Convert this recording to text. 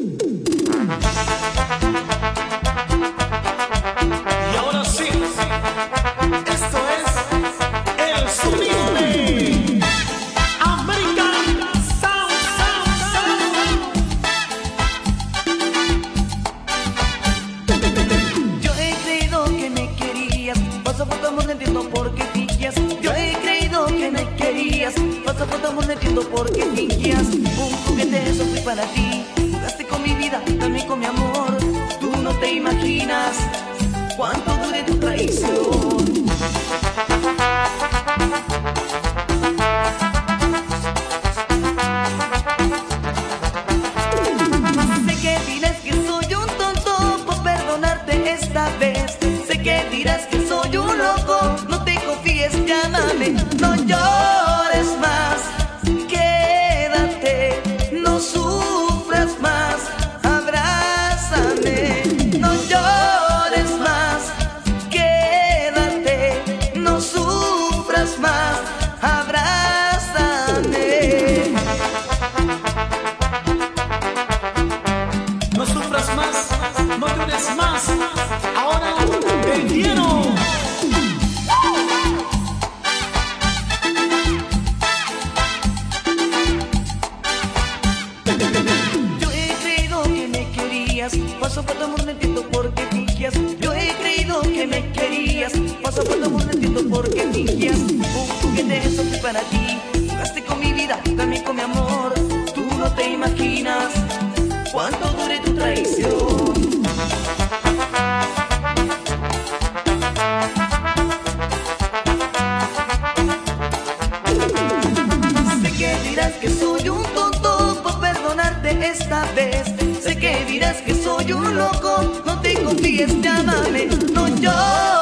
Y ahora sí, esto es el sonido de American Sound, Sound, Sound. Yo he creído que me querías, paso por tu amor, no entiendo por qué fingías. Yo he creído que me querías, paso por tu amor, no entiendo por qué fingías. Un juguete, eso fui para ti, jugaste con mi vida, también con mi amor. Tú no te imaginas cuánto dure tu traición. Sé que dirás que soy un tonto por perdonarte esta vez. Sé que dirás que soy un loco, no te confíes, llámame. No llores más, quédate, no sufras más, abrázame. No llores más, quédate, no sufras más, abrázame. No sufras más, no llores más. Ahora te quiero. Yo he creído que me querías, paso por tu amor, no entiendo por qué fingías. Yo he creído que me querías, paso por tu amor, no entiendo por qué fingías. Un juguete, eso fui para ti, jugaste con mi vida, también con mi amor. Tú no te imaginas cuánto dure tu traición. Sé que dirás que soy un tonto por perdonarte esta vez. Sé que dirás que soy un loco, no te confíes, llámame, no llores.